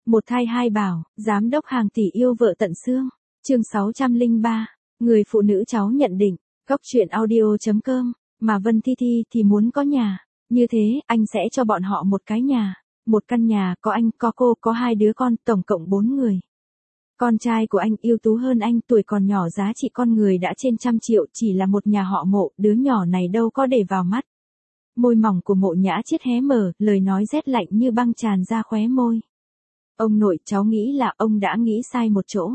Một thai hai bảo, giám đốc hàng tỷ yêu vợ tận xương. Chương 603, người phụ nữ cháu nhận định, góc truyện audio.com, mà Vân Thi Thi thì muốn có nhà. Như thế, anh sẽ cho bọn họ một cái nhà. Một căn nhà, có anh, có cô, có hai đứa con, tổng cộng 4 người. Con trai của anh ưu tú hơn anh, tuổi còn nhỏ giá trị con người đã trên 100 triệu, chỉ là một nhà họ Mộ, đứa nhỏ này đâu có để vào mắt. Môi mỏng của Mộ Nhã Chiết hé mở, lời nói rét lạnh như băng tràn ra khóe môi. Ông nội, cháu nghĩ là ông đã nghĩ sai một chỗ.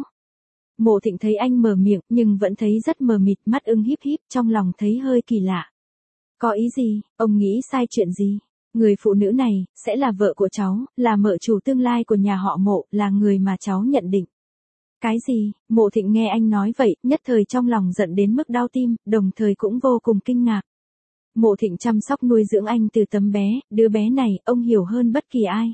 Mộ Thịnh thấy anh mở miệng, nhưng vẫn thấy rất mờ mịt, mắt ưng híp híp, trong lòng thấy hơi kỳ lạ. Có ý gì, ông nghĩ sai chuyện gì? Người phụ nữ này, sẽ là vợ của cháu, là mợ chủ tương lai của nhà họ Mộ, là người mà cháu nhận định. Cái gì? Mộ Thịnh nghe anh nói vậy, nhất thời trong lòng giận đến mức đau tim, đồng thời cũng vô cùng kinh ngạc. Mộ Thịnh chăm sóc nuôi dưỡng anh từ tấm bé, đứa bé này, ông hiểu hơn bất kỳ ai.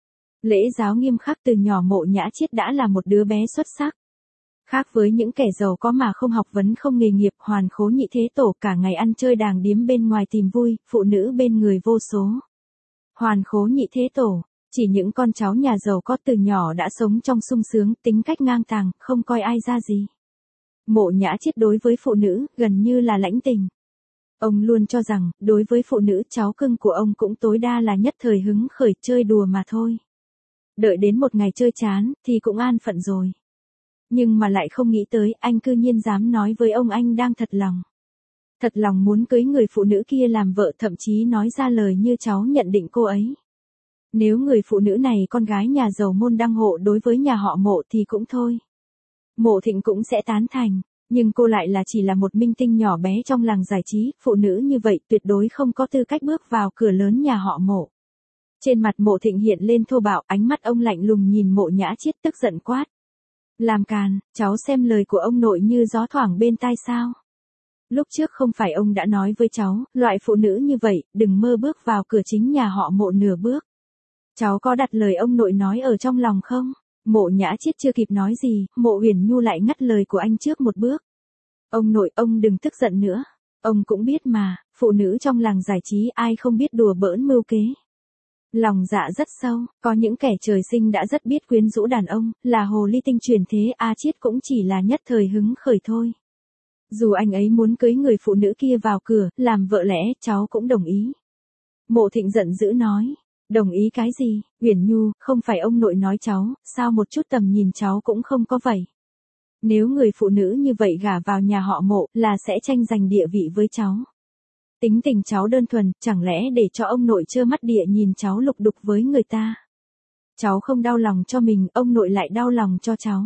Lễ giáo nghiêm khắc từ nhỏ Mộ Nhã Chiết đã là một đứa bé xuất sắc. Khác với những kẻ giàu có mà không học vấn không nghề nghiệp, hoàn khố nhị thế tổ cả ngày ăn chơi đàng điếm bên ngoài tìm vui, phụ nữ bên người vô số. Hoàn khố nhị thế tổ, chỉ những con cháu nhà giàu có từ nhỏ đã sống trong sung sướng, tính cách ngang tàng, không coi ai ra gì. Mộ Nhã Chiết đối với phụ nữ, gần như là lãnh tình. Ông luôn cho rằng, đối với phụ nữ, cháu cưng của ông cũng tối đa là nhất thời hứng khởi chơi đùa mà thôi. Đợi đến một ngày chơi chán, thì cũng an phận rồi. Nhưng mà lại không nghĩ tới, anh cư nhiên dám nói với ông anh đang thật lòng. Thật lòng muốn cưới người phụ nữ kia làm vợ, thậm chí nói ra lời như cháu nhận định cô ấy. Nếu người phụ nữ này con gái nhà giàu môn đăng hộ đối với nhà họ Mộ thì cũng thôi. Mộ Thịnh cũng sẽ tán thành, nhưng cô lại là chỉ là một minh tinh nhỏ bé trong làng giải trí, phụ nữ như vậy tuyệt đối không có tư cách bước vào cửa lớn nhà họ Mộ. Trên mặt Mộ Thịnh hiện lên thô bạo, ánh mắt ông lạnh lùng nhìn Mộ Nhã Chiết tức giận quát. Làm càn, cháu xem lời của ông nội như gió thoảng bên tai sao. Lúc trước không phải ông đã nói với cháu, loại phụ nữ như vậy, đừng mơ bước vào cửa chính nhà họ Mộ nửa bước. Cháu có đặt lời ông nội nói ở trong lòng không? Mộ Nhã Chiết chưa kịp nói gì, Mộ Uyển Nhu lại ngắt lời của anh trước một bước. Ông nội, ông đừng tức giận nữa. Ông cũng biết mà, phụ nữ trong làng giải trí ai không biết đùa bỡn mưu kế. Lòng dạ rất sâu, có những kẻ trời sinh đã rất biết quyến rũ đàn ông, là hồ ly tinh truyền thế, A Chiết cũng chỉ là nhất thời hứng khởi thôi. Dù anh ấy muốn cưới người phụ nữ kia vào cửa, làm vợ lẽ, cháu cũng đồng ý. Mộ Thịnh giận dữ nói, đồng ý cái gì, Uyển Nhu, không phải ông nội nói cháu, sao một chút tầm nhìn cháu cũng không có vậy. Nếu người phụ nữ như vậy gả vào nhà họ Mộ, là sẽ tranh giành địa vị với cháu. Tính tình cháu đơn thuần, chẳng lẽ để cho ông nội trơ mắt địa nhìn cháu lục đục với người ta. Cháu không đau lòng cho mình, ông nội lại đau lòng cho cháu.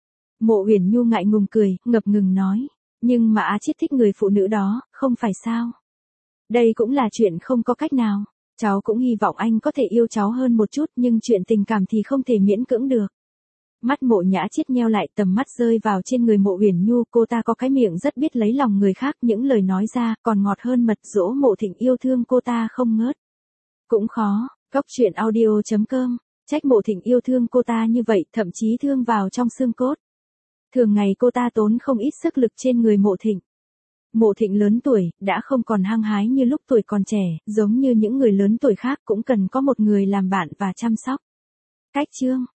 Mộ Uyển Nhu ngại ngùng cười, ngập ngừng nói, nhưng mà Á Chiết thích người phụ nữ đó, không phải sao. Đây cũng là chuyện không có cách nào, cháu cũng hy vọng anh có thể yêu cháu hơn một chút, nhưng chuyện tình cảm thì không thể miễn cưỡng được. Mắt Mộ Nhã Chiết nheo lại, tầm mắt rơi vào trên người Mộ Uyển Nhu, cô ta có cái miệng rất biết lấy lòng người khác, những lời nói ra còn ngọt hơn mật dỗ. Mộ Thịnh yêu thương cô ta không ngớt. Cũng khó, góc truyện audio.com, trách Mộ Thịnh yêu thương cô ta như vậy, thậm chí thương vào trong xương cốt. Thường ngày cô ta tốn không ít sức lực trên người Mộ Thịnh. Mộ Thịnh lớn tuổi, đã không còn hăng hái như lúc tuổi còn trẻ, giống như những người lớn tuổi khác cũng cần có một người làm bạn và chăm sóc. Cách chương